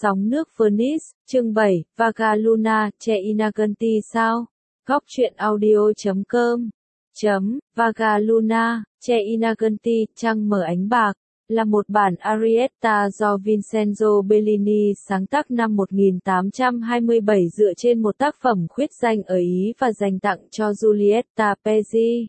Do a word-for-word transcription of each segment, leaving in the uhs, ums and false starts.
Sóng nước Phoenix, chương bảy, Vaga Luna, Che Inaganti sao? Góc truyện audio chấm com chấm Vaga Luna, Che Inaganti, trăng mở ánh bạc, là một bản arietta do Vincenzo Bellini sáng tác năm một nghìn tám trăm hai mươi bảy dựa trên một tác phẩm khuyết danh ở Ý và dành tặng cho Giulietta Pezzi.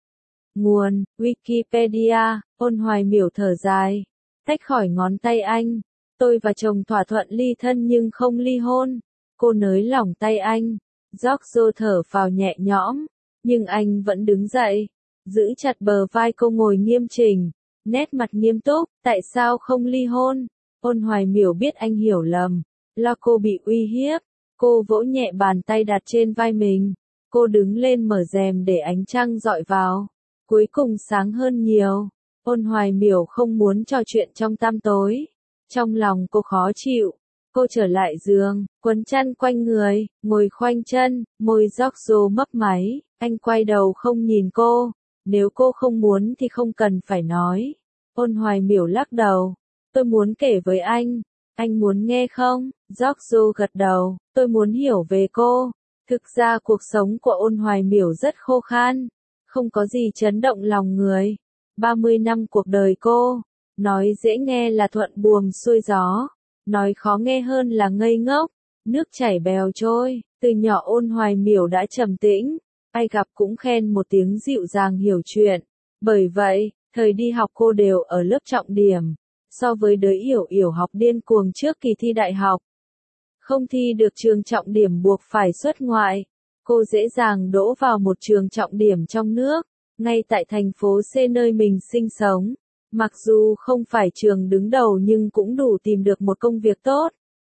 Nguồn: Wikipedia. Ôn Hoài Miểu thở dài, tách khỏi ngón tay anh. Tôi và chồng thỏa thuận ly thân nhưng không ly hôn. Cô nới lỏng tay anh. Giorgio thở phào nhẹ nhõm, nhưng anh vẫn đứng dậy, giữ chặt bờ vai cô ngồi nghiêm chỉnh, nét mặt nghiêm túc. Tại sao không ly hôn? Ôn Hoài Miểu biết anh hiểu lầm, lo cô bị uy hiếp. Cô vỗ nhẹ bàn tay đặt trên vai mình. Cô đứng lên mở rèm để ánh trăng dọi vào. Cuối cùng sáng hơn nhiều. Ôn Hoài Miểu không muốn trò chuyện trong tăm tối. Trong lòng cô khó chịu. Cô trở lại giường, quấn chăn quanh người, ngồi khoanh chân, môi Giorgio mấp máy. Anh quay đầu không nhìn cô. Nếu cô không muốn thì không cần phải nói. Ôn Hoài Miểu lắc đầu. Tôi muốn kể với anh. Anh muốn nghe không? Giorgio gật đầu. Tôi muốn hiểu về cô. Thực ra cuộc sống của Ôn Hoài Miểu rất khô khan. Không có gì chấn động lòng người. ba mươi năm cuộc đời cô. Nói dễ nghe là thuận buồm xuôi gió. Nói khó nghe hơn là ngây ngốc. Nước chảy bèo trôi. Từ nhỏ Ôn Hoài Miểu đã trầm tĩnh. Ai gặp cũng khen một tiếng dịu dàng hiểu chuyện. Bởi vậy, thời đi học cô đều ở lớp trọng điểm. So với đứa Yểu Yểu học điên cuồng trước kỳ thi đại học. Không thi được trường trọng điểm buộc phải xuất ngoại. Cô dễ dàng đỗ vào một trường trọng điểm trong nước, ngay tại thành phố C nơi mình sinh sống. Mặc dù không phải trường đứng đầu nhưng cũng đủ tìm được một công việc tốt.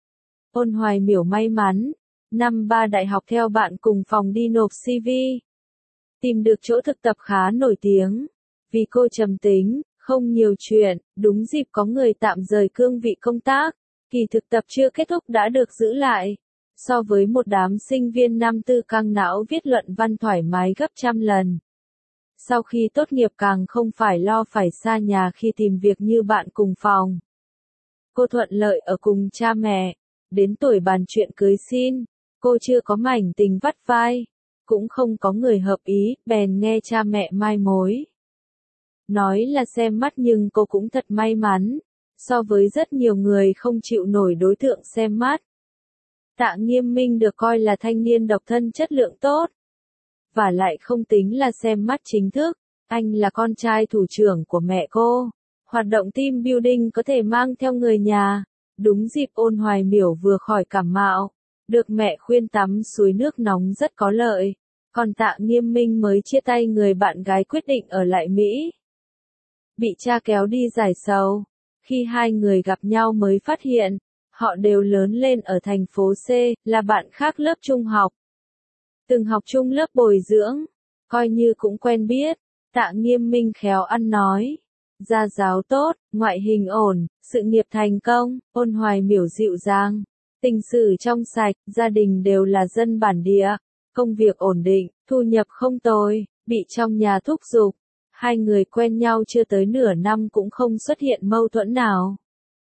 Ôn Hoài Miểu may mắn, năm ba đại học theo bạn cùng phòng đi nộp xê vê. Tìm được chỗ thực tập khá nổi tiếng. Vì cô trầm tính, không nhiều chuyện, đúng dịp có người tạm rời cương vị công tác. Kỳ thực tập chưa kết thúc đã được giữ lại. So với một đám sinh viên năm tư căng não viết luận văn thoải mái gấp trăm lần. Sau khi tốt nghiệp càng không phải lo phải xa nhà khi tìm việc như bạn cùng phòng. Cô thuận lợi ở cùng cha mẹ. Đến tuổi bàn chuyện cưới xin, cô chưa có mảnh tình vắt vai. Cũng không có người hợp ý, bèn nghe cha mẹ mai mối. Nói là xem mắt nhưng cô cũng thật may mắn. So với rất nhiều người không chịu nổi đối tượng xem mắt. Tạ Nghiêm Minh được coi là thanh niên độc thân chất lượng tốt. Và lại không tính là xem mắt chính thức. Anh là con trai thủ trưởng của mẹ cô. Hoạt động team building có thể mang theo người nhà. Đúng dịp Ôn Hoài Miểu vừa khỏi cảm mạo. Được mẹ khuyên tắm suối nước nóng rất có lợi. Còn Tạ Nghiêm Minh mới chia tay người bạn gái quyết định ở lại Mỹ. Bị cha kéo đi giải sầu. Khi hai người gặp nhau mới phát hiện. Họ đều lớn lên ở thành phố C, là bạn khác lớp trung học. Từng học chung lớp bồi dưỡng, coi như cũng quen biết. Tạ Nghiêm Minh khéo ăn nói, gia giáo tốt, ngoại hình ổn, sự nghiệp thành công. Ôn Hoài Miểu dịu dàng, tình sử trong sạch, gia đình đều là dân bản địa, công việc ổn định, thu nhập không tồi, bị trong nhà thúc giục. Hai người quen nhau chưa tới nửa năm cũng không xuất hiện mâu thuẫn nào.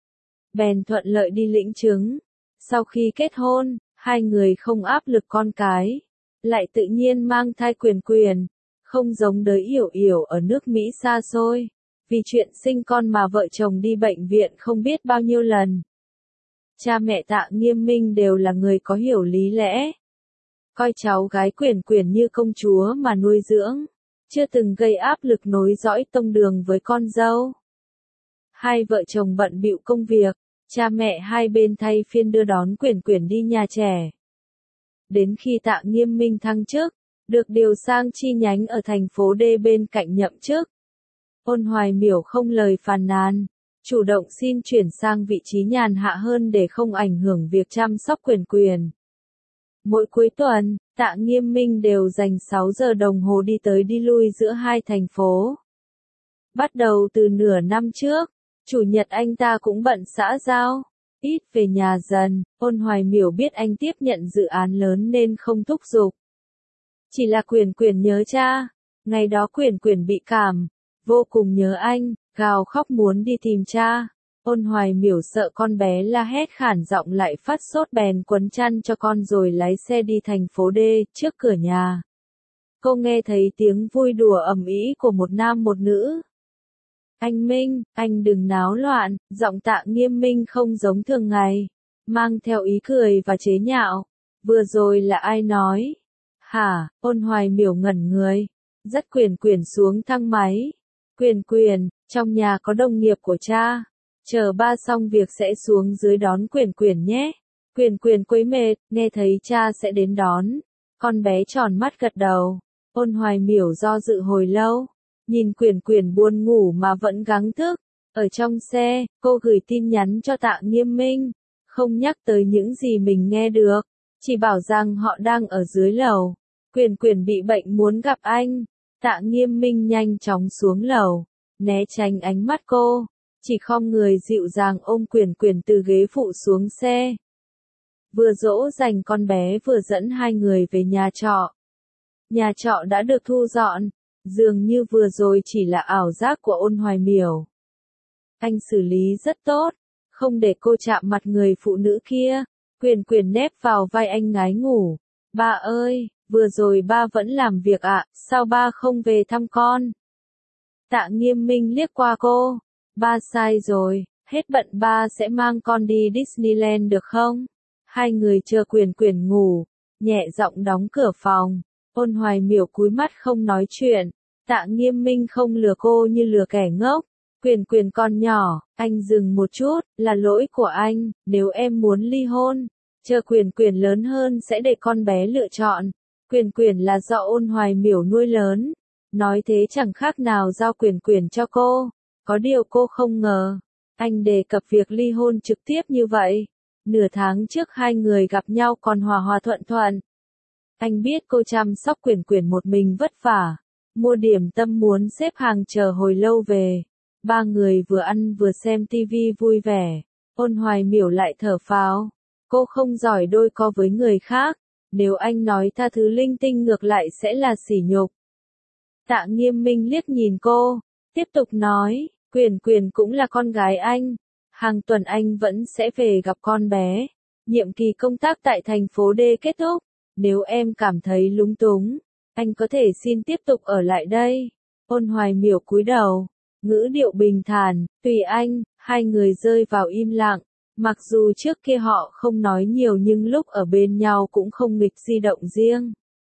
Bèn thuận lợi đi lĩnh chứng. Sau khi kết hôn, hai người không áp lực con cái. Lại tự nhiên mang thai quyền quyền. Không giống đới Yểu Yểu ở nước Mỹ xa xôi. Vì chuyện sinh con mà vợ chồng đi bệnh viện không biết bao nhiêu lần. Cha mẹ Tạ Nghiêm Minh đều là người có hiểu lý lẽ. Coi cháu gái quyền quyền như công chúa mà nuôi dưỡng. Chưa từng gây áp lực nối dõi tông đường với con dâu. Hai vợ chồng bận bịu công việc, cha mẹ hai bên thay phiên đưa đón Quyển Quyển đi nhà trẻ. Đến khi Tạ Nghiêm Minh thăng chức, được điều sang chi nhánh ở thành phố D bên cạnh nhậm chức. Ôn Hoài Miểu không lời phàn nàn, chủ động xin chuyển sang vị trí nhàn hạ hơn để không ảnh hưởng việc chăm sóc Quyển Quyển. Mỗi cuối tuần, Tạ Nghiêm Minh đều dành sáu giờ đồng hồ đi tới đi lui giữa hai thành phố. Bắt đầu từ nửa năm trước, chủ nhật anh ta cũng bận xã giao, ít về nhà dần. Ôn Hoài Miểu biết anh tiếp nhận dự án lớn nên không thúc giục. Chỉ là Quyển Quyển nhớ cha. Ngày đó Quyển Quyển bị cảm, vô cùng nhớ anh, gào khóc muốn đi tìm cha. Ôn Hoài Miểu sợ con bé la hét khản giọng lại phát sốt bèn quấn chăn cho con rồi lái xe đi thành phố D, trước cửa nhà. Cô nghe thấy tiếng vui đùa ầm ĩ của một nam một nữ. Anh Minh, anh đừng náo loạn, giọng Tạ Nghiêm Minh không giống thường ngày, mang theo ý cười và chế nhạo. Vừa rồi là ai nói? Hả? Ôn Hoài Miểu ngẩn người, dắt Quyền Quyền xuống thang máy. Quyền Quyền, trong nhà có đồng nghiệp của cha. Chờ ba xong việc sẽ xuống dưới đón Quyền Quyền nhé. Quyền Quyền quấy mệt, nghe thấy cha sẽ đến đón. Con bé tròn mắt gật đầu. Ôn Hoài Miểu do dự hồi lâu, nhìn Quyền Quyền buồn ngủ mà vẫn gắng thức. Ở trong xe, cô gửi tin nhắn cho Tạ Nghiêm Minh, không nhắc tới những gì mình nghe được, chỉ bảo rằng họ đang ở dưới lầu. Quyền Quyền bị bệnh muốn gặp anh. Tạ Nghiêm Minh nhanh chóng xuống lầu, né tránh ánh mắt cô, chỉ khom người dịu dàng ôm Quyền Quyền từ ghế phụ xuống xe. Vừa dỗ dành con bé vừa dẫn hai người về nhà trọ. Nhà trọ đã được thu dọn, dường như vừa rồi chỉ là ảo giác của Ôn Hoài Miểu. Anh xử lý rất tốt, không để cô chạm mặt người phụ nữ kia. Quyền Quyền nép vào vai anh ngái ngủ. Ba ơi, vừa rồi ba vẫn làm việc ạ, sao ba không về thăm con? Tạ Nghiêm Minh liếc qua cô. Ba sai rồi, hết bận ba sẽ mang con đi Disneyland được không? Hai người chờ Quyền Quyền ngủ, nhẹ giọng đóng cửa phòng. Ôn Hoài Miểu cúi mắt không nói chuyện. Tạ Nghiêm Minh không lừa cô như lừa kẻ ngốc. Quyền Quyền con nhỏ, anh dừng một chút, là lỗi của anh, nếu em muốn ly hôn, chờ Quyền Quyền lớn hơn sẽ để con bé lựa chọn. Quyền Quyền là do Ôn Hoài Miểu nuôi lớn, nói thế chẳng khác nào giao Quyền Quyền cho cô. Có điều cô không ngờ, anh đề cập việc ly hôn trực tiếp như vậy. Nửa tháng trước hai người gặp nhau còn hòa hòa thuận thuận. Anh biết cô chăm sóc Quyền Quyền một mình vất vả, mua điểm tâm muốn xếp hàng chờ hồi lâu về. Ba người vừa ăn vừa xem tivi vui vẻ. Ôn Hoài Miểu lại thở phào. Cô không giỏi đôi co với người khác, nếu anh nói tha thứ linh tinh ngược lại sẽ là sỉ nhục. Tạ Nghiêm Minh liếc nhìn cô, tiếp tục nói, Quyền Quyền cũng là con gái anh. Hàng tuần anh vẫn sẽ về gặp con bé. Nhiệm kỳ công tác tại thành phố D kết thúc. Nếu em cảm thấy lúng túng, anh có thể xin tiếp tục ở lại đây. Ôn Hoài Miểu cúi đầu, ngữ điệu bình thản, tùy anh. Hai người rơi vào im lặng. Mặc dù trước kia họ không nói nhiều nhưng lúc ở bên nhau cũng không nghịch di động riêng.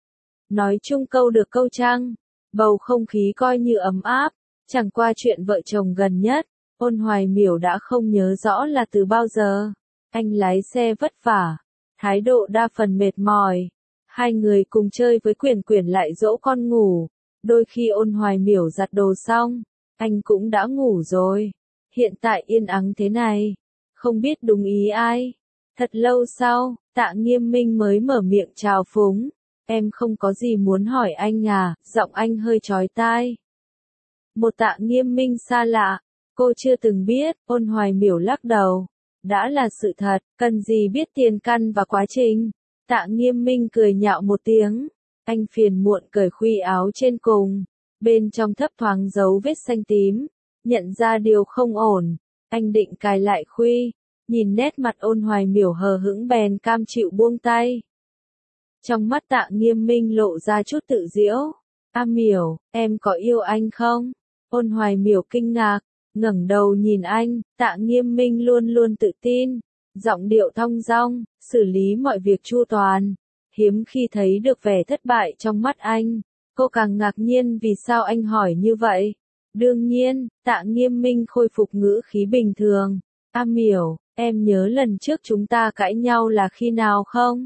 Nói chung câu được câu trăng, bầu không khí coi như ấm áp. Chẳng qua chuyện vợ chồng gần nhất, Ôn Hoài Miểu đã không nhớ rõ là từ bao giờ. Anh lái xe vất vả, thái độ đa phần mệt mỏi. Hai người cùng chơi với Quyền Quyền lại dỗ con ngủ. Đôi khi Ôn Hoài Miểu giặt đồ xong, anh cũng đã ngủ rồi. Hiện tại yên ắng thế này, không biết đúng ý ai. Thật lâu sau, Tạ Nghiêm Minh mới mở miệng chào phúng. Em không có gì muốn hỏi anh à, giọng anh hơi chói tai. Một Tạ Nghiêm Minh xa lạ, cô chưa từng biết. Ôn Hoài Miểu lắc đầu. Đã là sự thật, cần gì biết tiền căn và quá trình. Tạ Nghiêm Minh cười nhạo một tiếng. Anh phiền muộn cởi khuy áo trên cùng. Bên trong thấp thoáng dấu vết xanh tím. Nhận ra điều không ổn. Anh định cài lại khuy. Nhìn nét mặt Ôn Hoài Miểu hờ hững bèn cam chịu buông tay. Trong mắt Tạ Nghiêm Minh lộ ra chút tự giễu. A Miểu, em có yêu anh không? Ôn Hoài Miểu kinh ngạc, ngẩng đầu nhìn anh. Tạ Nghiêm Minh luôn luôn tự tin, giọng điệu thong dong, xử lý mọi việc chu toàn. Hiếm khi thấy được vẻ thất bại trong mắt anh. Cô càng ngạc nhiên vì sao anh hỏi như vậy. Đương nhiên, Tạ Nghiêm Minh khôi phục ngữ khí bình thường. A Miểu, em nhớ lần trước chúng ta cãi nhau là khi nào không?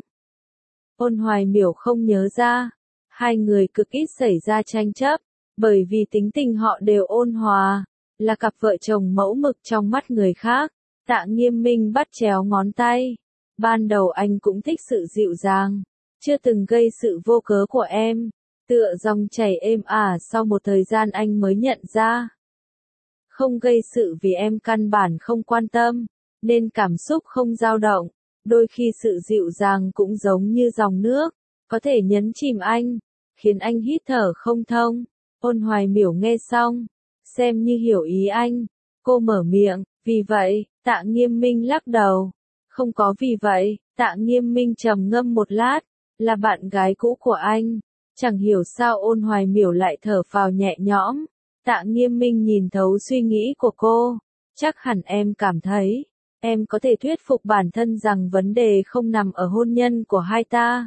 Ôn Hoài Miểu không nhớ ra. Hai người cực ít xảy ra tranh chấp, bởi vì tính tình họ đều ôn hòa, là cặp vợ chồng mẫu mực trong mắt người khác. Tạ Nghiêm Minh bắt chéo ngón tay. Ban đầu anh cũng thích sự dịu dàng, chưa từng gây sự vô cớ của em. Tựa dòng chảy êm ả sau một thời gian anh mới nhận ra. Không gây sự vì em căn bản không quan tâm, nên cảm xúc không dao động. Đôi khi sự dịu dàng cũng giống như dòng nước, có thể nhấn chìm anh, khiến anh hít thở không thông. Ôn Hoài Miểu nghe xong, xem như hiểu ý anh. Cô mở miệng, Vì vậy, Tạ Nghiêm Minh lắc đầu. Không có vì vậy, Tạ Nghiêm Minh trầm ngâm một lát, là bạn gái cũ của anh. Chẳng hiểu sao Ôn Hoài Miểu lại thở phào nhẹ nhõm. Tạ Nghiêm Minh nhìn thấu suy nghĩ của cô. Chắc hẳn em cảm thấy, em có thể thuyết phục bản thân rằng vấn đề không nằm ở hôn nhân của hai ta.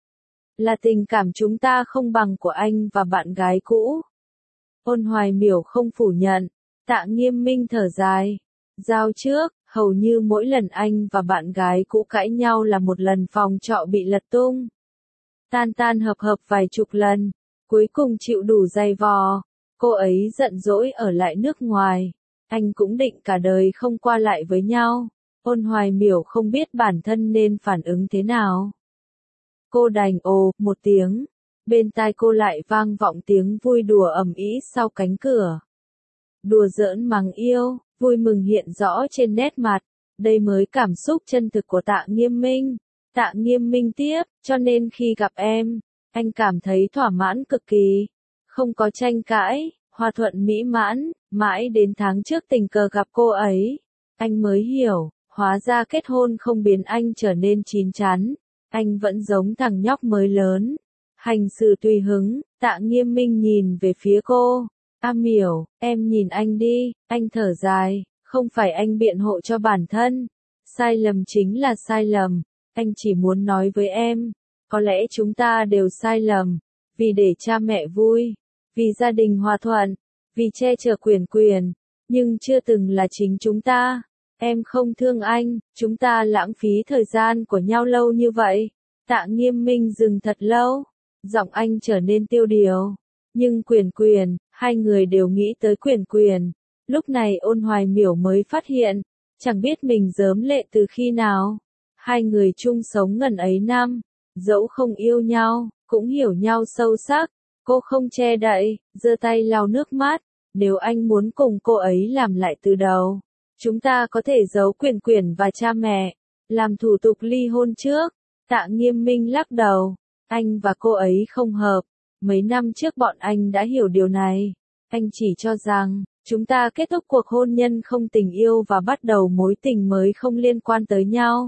Là tình cảm chúng ta không bằng của anh và bạn gái cũ. Ôn Hoài Miểu không phủ nhận. Tạ Nghiêm Minh thở dài. Giao trước, hầu như mỗi lần anh và bạn gái cũ cãi nhau là một lần phòng trọ bị lật tung. Tan tan hợp hợp vài chục lần, cuối cùng chịu đủ dày vò. Cô ấy giận dỗi ở lại nước ngoài. Anh cũng định cả đời không qua lại với nhau. Ôn Hoài Miểu không biết bản thân nên phản ứng thế nào. Cô đành ồ một tiếng. Bên tai cô lại vang vọng tiếng vui đùa ầm ĩ sau cánh cửa. Đùa giỡn mắng yêu, vui mừng hiện rõ trên nét mặt. Đây mới cảm xúc chân thực của Tạ Nghiêm Minh. Tạ Nghiêm Minh tiếp, cho nên khi gặp em, anh cảm thấy thỏa mãn cực kỳ. Không có tranh cãi, hòa thuận mỹ mãn, mãi đến tháng trước tình cờ gặp cô ấy. Anh mới hiểu, hóa ra kết hôn không biến anh trở nên chín chắn. Anh vẫn giống thằng nhóc mới lớn. Hành xử tùy hứng, Tạ Nghiêm Minh nhìn về phía cô. A Miểu, em nhìn anh đi, anh thở dài, không phải anh biện hộ cho bản thân. Sai lầm chính là sai lầm, anh chỉ muốn nói với em, có lẽ chúng ta đều sai lầm, vì để cha mẹ vui, vì gia đình hòa thuận, vì che chở quyền quyền, nhưng chưa từng là chính chúng ta. Em không thương anh, chúng ta lãng phí thời gian của nhau lâu như vậy. Tạ Nghiêm Minh dừng thật lâu, giọng anh trở nên tiêu điều. Nhưng quyền quyền, hai người đều nghĩ tới quyền quyền. Lúc này Ôn Hoài Miểu mới phát hiện, chẳng biết mình rớm lệ từ khi nào. Hai người chung sống ngần ấy năm, dẫu không yêu nhau, cũng hiểu nhau sâu sắc. Cô không che đậy, giơ tay lau nước mắt. Nếu anh muốn cùng cô ấy làm lại từ đầu, chúng ta có thể giấu quyền quyền và cha mẹ, làm thủ tục ly hôn trước. Tạ Nghiêm Minh lắc đầu, anh và cô ấy không hợp. Mấy năm trước bọn anh đã hiểu điều này. Anh chỉ cho rằng, chúng ta kết thúc cuộc hôn nhân không tình yêu và bắt đầu mối tình mới không liên quan tới nhau.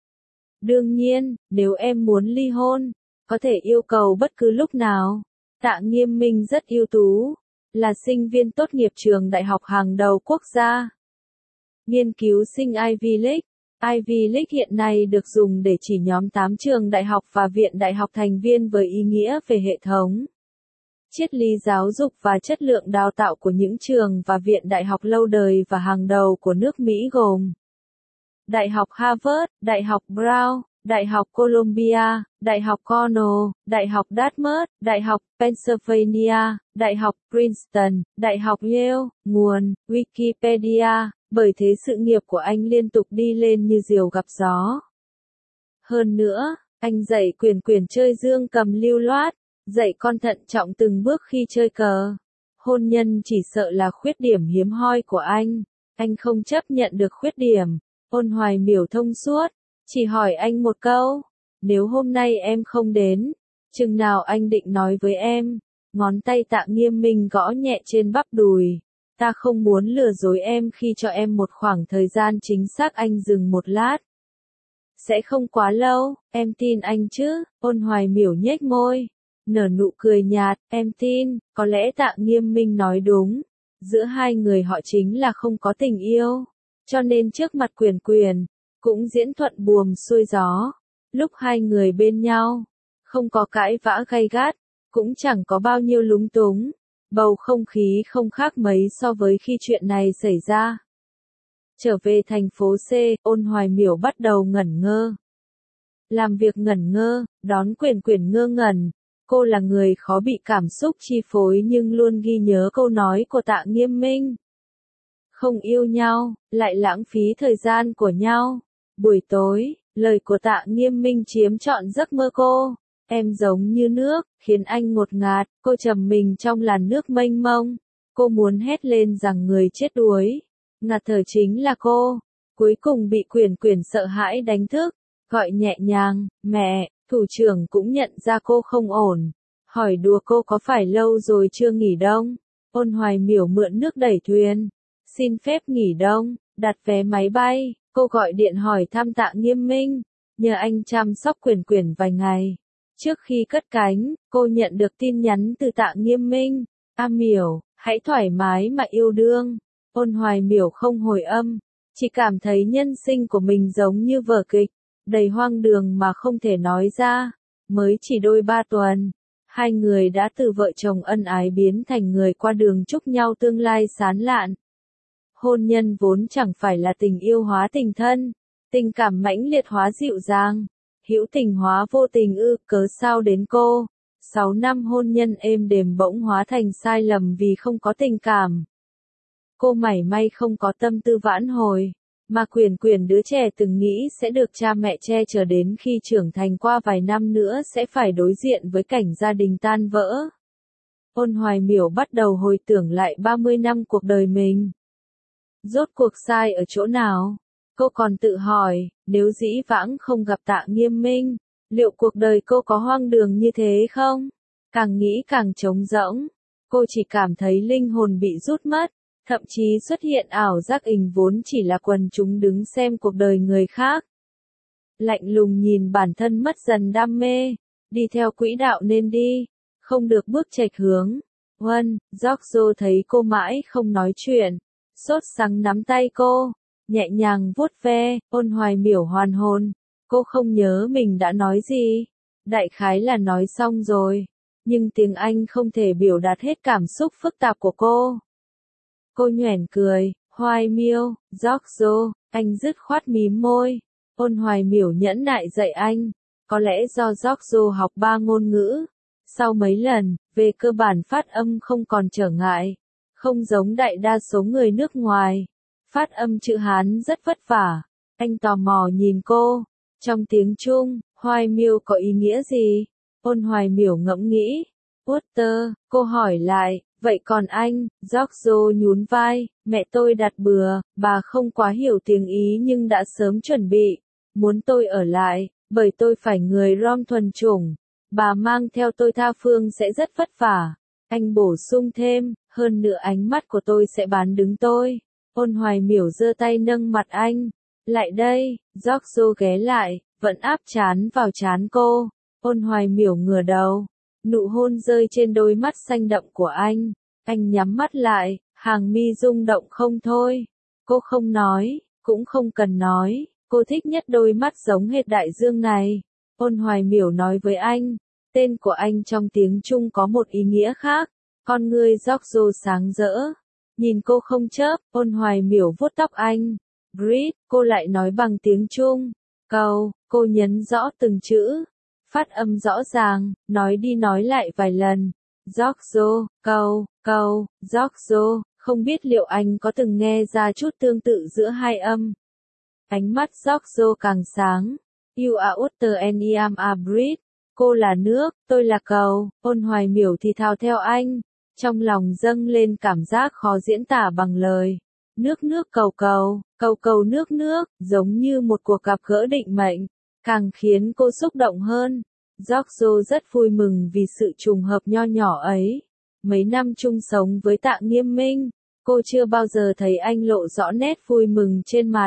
Đương nhiên, nếu em muốn ly hôn, có thể yêu cầu bất cứ lúc nào. Tạ Nghiêm Minh rất ưu tú, là sinh viên tốt nghiệp trường đại học hàng đầu quốc gia. Nghiên cứu sinh Ivy League. Ivy League hiện nay được dùng để chỉ nhóm tám trường đại học và viện đại học thành viên với ý nghĩa về hệ thống, triết lý giáo dục và chất lượng đào tạo của những trường và viện đại học lâu đời và hàng đầu của nước Mỹ gồm Đại học Harvard, Đại học Brown, Đại học Columbia, Đại học Cornell, Đại học Dartmouth, Đại học Pennsylvania, Đại học Princeton, Đại học Yale. Nguồn Wikipedia. Bởi thế sự nghiệp của anh liên tục đi lên như diều gặp gió. Hơn nữa, anh dạy quyền quyền chơi dương cầm lưu loát, dạy con thận trọng từng bước khi chơi cờ. Hôn nhân chỉ sợ là khuyết điểm hiếm hoi của anh. Anh không chấp nhận được khuyết điểm. Ôn Hoài Miểu thông suốt, chỉ hỏi anh một câu. Nếu hôm nay em không đến, chừng nào anh định nói với em? Ngón tay Tạ Nghiêm Minh gõ nhẹ trên bắp đùi. Ta không muốn lừa dối em khi cho em một khoảng thời gian chính xác. Anh dừng một lát. Sẽ không quá lâu, em tin anh chứ? Ôn Hoài Miểu nhếch môi, nở nụ cười nhạt, em tin, có lẽ Tạ Nghiêm Minh nói đúng. Giữa hai người họ chính là không có tình yêu. Cho nên trước mặt quyền quyền, cũng diễn thuận buồm xuôi gió. Lúc hai người bên nhau, không có cãi vã gay gắt, cũng chẳng có bao nhiêu lúng túng. Bầu không khí không khác mấy so với khi chuyện này xảy ra. Trở về thành phố C, Ôn Hoài Miểu bắt đầu ngẩn ngơ. Làm việc ngẩn ngơ, đón quyền quyền ngơ ngẩn. Cô là người khó bị cảm xúc chi phối nhưng luôn ghi nhớ câu nói của Tạ Nghiêm Minh. Không yêu nhau, lại lãng phí thời gian của nhau. Buổi tối, lời của Tạ Nghiêm Minh chiếm trọn giấc mơ cô. Em giống như nước, khiến anh ngột ngạt. Cô trầm mình trong làn nước mênh mông. Cô muốn hét lên rằng người chết đuối, ngạt thở chính là cô. Cuối cùng bị quyền quyền sợ hãi đánh thức, gọi nhẹ nhàng, mẹ. Thủ trưởng cũng nhận ra cô không ổn, hỏi đùa cô có phải lâu rồi chưa nghỉ đông. Ôn Hoài Miểu mượn nước đẩy thuyền, xin phép nghỉ đông. đặt vé máy bay, cô gọi điện hỏi thăm Tạ Nghiêm Minh, nhờ anh chăm sóc Quyển Quyển vài ngày. Trước khi cất cánh, cô nhận được tin nhắn từ Tạ Nghiêm Minh, A Miểu, hãy thoải mái mà yêu đương. Ôn Hoài Miểu không hồi âm, chỉ cảm thấy nhân sinh của mình giống như vở kịch, đầy hoang đường mà không thể nói ra. Mới chỉ đôi ba tuần, hai người đã từ vợ chồng ân ái biến thành người qua đường chúc nhau tương lai sáng lạn. Hôn nhân vốn chẳng phải là tình yêu hóa tình thân, tình cảm mãnh liệt hóa dịu dàng, hữu tình hóa vô tình ư, cớ sao đến cô. Sáu năm hôn nhân êm đềm bỗng hóa thành sai lầm vì không có tình cảm. Cô mảy may không có tâm tư vãn hồi, mà Quyển Quyển đứa trẻ từng nghĩ sẽ được cha mẹ che chở đến khi trưởng thành qua vài năm nữa sẽ phải đối diện với cảnh gia đình tan vỡ. Ôn Hoài Miểu bắt đầu hồi tưởng lại ba mươi năm cuộc đời mình. Rốt cuộc sai ở chỗ nào? Cô còn tự hỏi, nếu dĩ vãng không gặp Tạ Nghiêm Minh, liệu cuộc đời cô có hoang đường như thế không? Càng nghĩ càng trống rỗng, cô chỉ cảm thấy linh hồn bị rút mất, thậm chí xuất hiện ảo giác ình vốn chỉ là quần chúng đứng xem cuộc đời người khác. Lạnh lùng nhìn bản thân mất dần đam mê, đi theo quỹ đạo nên đi, không được bước chệch hướng. Huân, Giorgio thấy cô mãi không nói chuyện, sốt sắng nắm tay cô, nhẹ nhàng vuốt ve. Ôn Hoài Miểu hoàn hồn, cô không nhớ mình đã nói gì, đại khái là nói xong rồi, nhưng tiếng Anh không thể biểu đạt hết cảm xúc phức tạp của cô. Cô nhoẻn cười, Hoài Miểu, Giorgio, anh dứt khoát mím môi. Ôn Hoài Miểu nhẫn nại dạy anh, có lẽ do Giorgio học ba ngôn ngữ, sau mấy lần, về cơ bản phát âm không còn trở ngại, không giống đại đa số người nước ngoài. Phát âm chữ Hán rất vất vả. Anh tò mò nhìn cô. Trong tiếng Trung, Hoài Miểu có ý nghĩa gì? Ôn Hoài Miểu ngẫm nghĩ. Water, cô hỏi lại, vậy còn anh? Giorgio nhún vai, mẹ tôi đặt bừa, bà không quá hiểu tiếng Ý nhưng đã sớm chuẩn bị, muốn tôi ở lại, bởi tôi phải người Rom thuần chủng. Bà mang theo tôi tha phương sẽ rất vất vả. Anh bổ sung thêm, hơn nữa ánh mắt của tôi sẽ bán đứng tôi. Ôn Hoài Miểu giơ tay nâng mặt anh. Lại đây, Giorgio ghé lại, vẫn áp trán vào trán cô. Ôn Hoài Miểu ngửa đầu. Nụ hôn rơi trên đôi mắt xanh đậm của anh. Anh nhắm mắt lại, hàng mi rung động không thôi. Cô không nói, cũng không cần nói. Cô thích nhất đôi mắt giống hệt đại dương này. Ôn Hoài Miểu nói với anh. Tên của anh trong tiếng Trung có một ý nghĩa khác. Con ngươi Giorgio sáng rỡ. Nhìn cô không chớp, Ôn Hoài Miểu vuốt tóc anh. Breathe, cô lại nói bằng tiếng Trung. Cầu, cô nhấn rõ từng chữ. Phát âm rõ ràng, nói đi nói lại vài lần. Giorgio, cầu, cầu, Giorgio, không biết liệu anh có từng nghe ra chút tương tự giữa hai âm. Ánh mắt Giorgio càng sáng. You are water and I am a breath. Cô là nước, tôi là cầu. Ôn Hoài Miểu thì thào theo anh. Trong lòng dâng lên cảm giác khó diễn tả bằng lời. Nước nước cầu cầu, cầu cầu nước nước, giống như một cuộc gặp gỡ định mệnh, càng khiến cô xúc động hơn. Giorgio rất vui mừng vì sự trùng hợp nho nhỏ ấy. Mấy năm chung sống với Tạ Nghiêm Minh, cô chưa bao giờ thấy anh lộ rõ nét vui mừng trên mặt.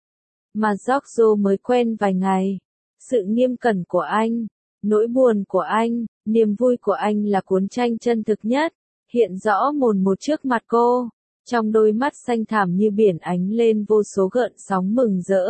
Mà Giorgio mới quen vài ngày. Sự nghiêm cẩn của anh, nỗi buồn của anh, niềm vui của anh là cuốn tranh chân thực nhất, hiện rõ mồn một trước mặt cô. Trong đôi mắt xanh thẳm như biển ánh lên vô số gợn sóng mừng rỡ.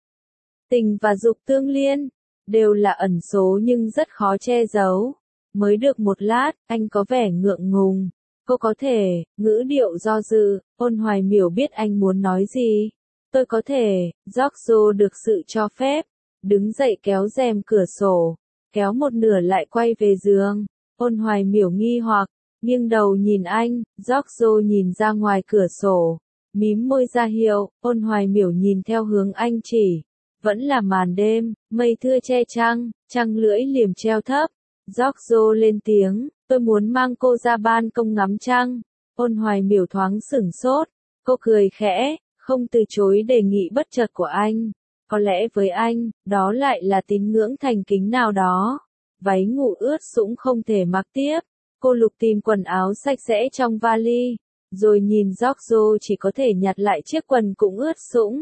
Tình và dục tương liên, đều là ẩn số nhưng rất khó che giấu. Mới được một lát, anh có vẻ ngượng ngùng. Cô có thể, ngữ điệu do dự. Ôn Hoài Miểu biết anh muốn nói gì. Tôi có thể, Giorgio được sự cho phép. Đứng dậy kéo rèm cửa sổ. Kéo một nửa lại quay về giường. Ôn Hoài Miểu nghi hoặc, nghiêng đầu nhìn anh. Giorgio nhìn ra ngoài cửa sổ. Mím môi ra hiệu. Ôn Hoài Miểu nhìn theo hướng anh chỉ. Vẫn là màn đêm, mây thưa che trăng, trăng lưỡi liềm treo thấp. Giorgio lên tiếng, tôi muốn mang cô ra ban công ngắm trăng. Ôn Hoài Miểu thoáng sửng sốt. Cô cười khẽ, không từ chối đề nghị bất chợt của anh. Có lẽ với anh, đó lại là tín ngưỡng thành kính nào đó. Váy ngủ ướt sũng không thể mặc tiếp. Cô lục tìm quần áo sạch sẽ trong vali. rồi nhìn Giorgio chỉ có thể nhặt lại chiếc quần cũng ướt sũng.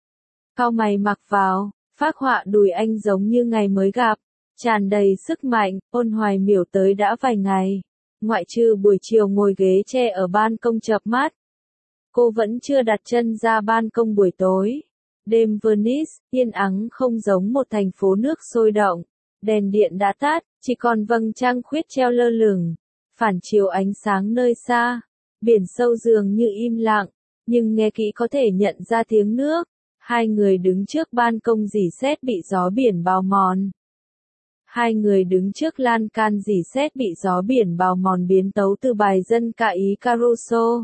Cau mày mặc vào, phác họa đùi anh giống như ngày mới gặp, tràn đầy sức mạnh. Ôn Hoài Miểu tới đã vài ngày, ngoại trừ buổi chiều ngồi ghế tre ở ban công chợp mắt, cô vẫn chưa đặt chân ra ban công buổi tối. Đêm Venice, yên ắng không giống một thành phố nước sôi động, đèn điện đã tắt, chỉ còn vầng trăng khuyết treo lơ lửng, phản chiếu ánh sáng nơi xa. Biển sâu dường như im lặng, nhưng nghe kỹ có thể nhận ra tiếng nước. Hai người đứng trước ban công rỉ sét bị gió biển bào mòn. Hai người đứng trước lan can rỉ sét bị gió biển bào mòn biến tấu từ bài dân ca Ý Caruso.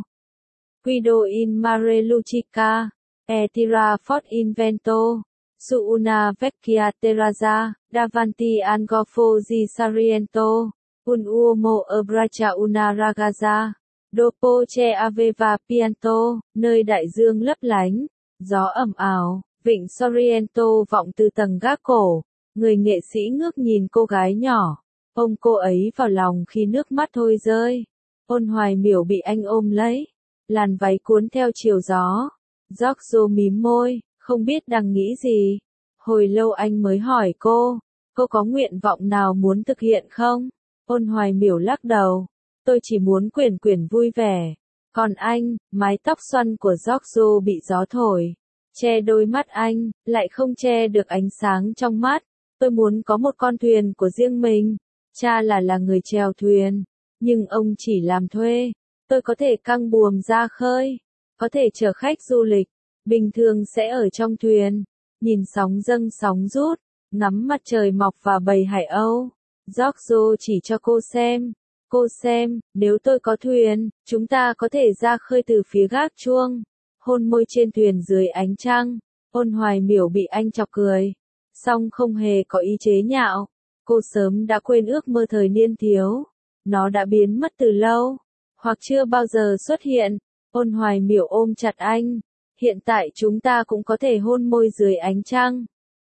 Guido in mare lucica, e tira fort in vento, su una vecchia terrazza, davanti al golfo di Sarriento, un uomo abbraccia una ragazza, dopo che aveva pianto, nơi đại dương lấp lánh, gió ẩm ảo, vịnh Sorrento vọng từ tầng gác cổ, người nghệ sĩ ngước nhìn cô gái nhỏ, ôm cô ấy vào lòng khi nước mắt thôi rơi. Ôn Hoài Miểu bị anh ôm lấy, làn váy cuốn theo chiều gió. Giorgio mím môi, không biết đang nghĩ gì. Hồi lâu anh mới hỏi cô, cô có nguyện vọng nào muốn thực hiện không? Ôn Hoài Miểu lắc đầu, tôi chỉ muốn quyển quyển vui vẻ. Còn anh, mái tóc xoăn của Giorgio bị gió thổi, che đôi mắt anh, lại không che được ánh sáng trong mắt. Tôi muốn có một con thuyền của riêng mình. Cha là là người chèo thuyền, nhưng ông chỉ làm thuê. Tôi có thể căng buồm ra khơi, có thể chở khách du lịch, bình thường sẽ ở trong thuyền, nhìn sóng dâng sóng rút, ngắm mặt trời mọc và bầy hải âu. Giorgio chỉ cho cô xem. Cô xem, nếu tôi có thuyền, chúng ta có thể ra khơi từ phía gác chuông. Hôn môi trên thuyền dưới ánh trăng. Ôn Hoài Miểu bị anh chọc cười, song không hề có ý chế nhạo. Cô sớm đã quên ước mơ thời niên thiếu. Nó đã biến mất từ lâu, hoặc chưa bao giờ xuất hiện. Ôn Hoài Miểu ôm chặt anh. Hiện tại chúng ta cũng có thể hôn môi dưới ánh trăng.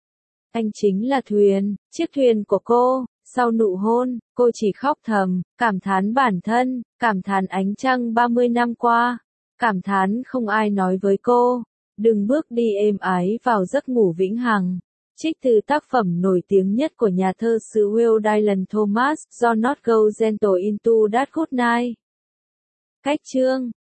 Anh chính là thuyền, chiếc thuyền của cô. Sau nụ hôn, cô chỉ khóc thầm, cảm thán bản thân, cảm thán ánh trăng ba mươi năm qua, cảm thán không ai nói với cô, đừng bước đi êm ái vào giấc ngủ vĩnh hằng. Trích từ tác phẩm nổi tiếng nhất của nhà thơ xứ Wales Dylan Thomas, Do Not Go Gentle Into That Good Night. Cách chương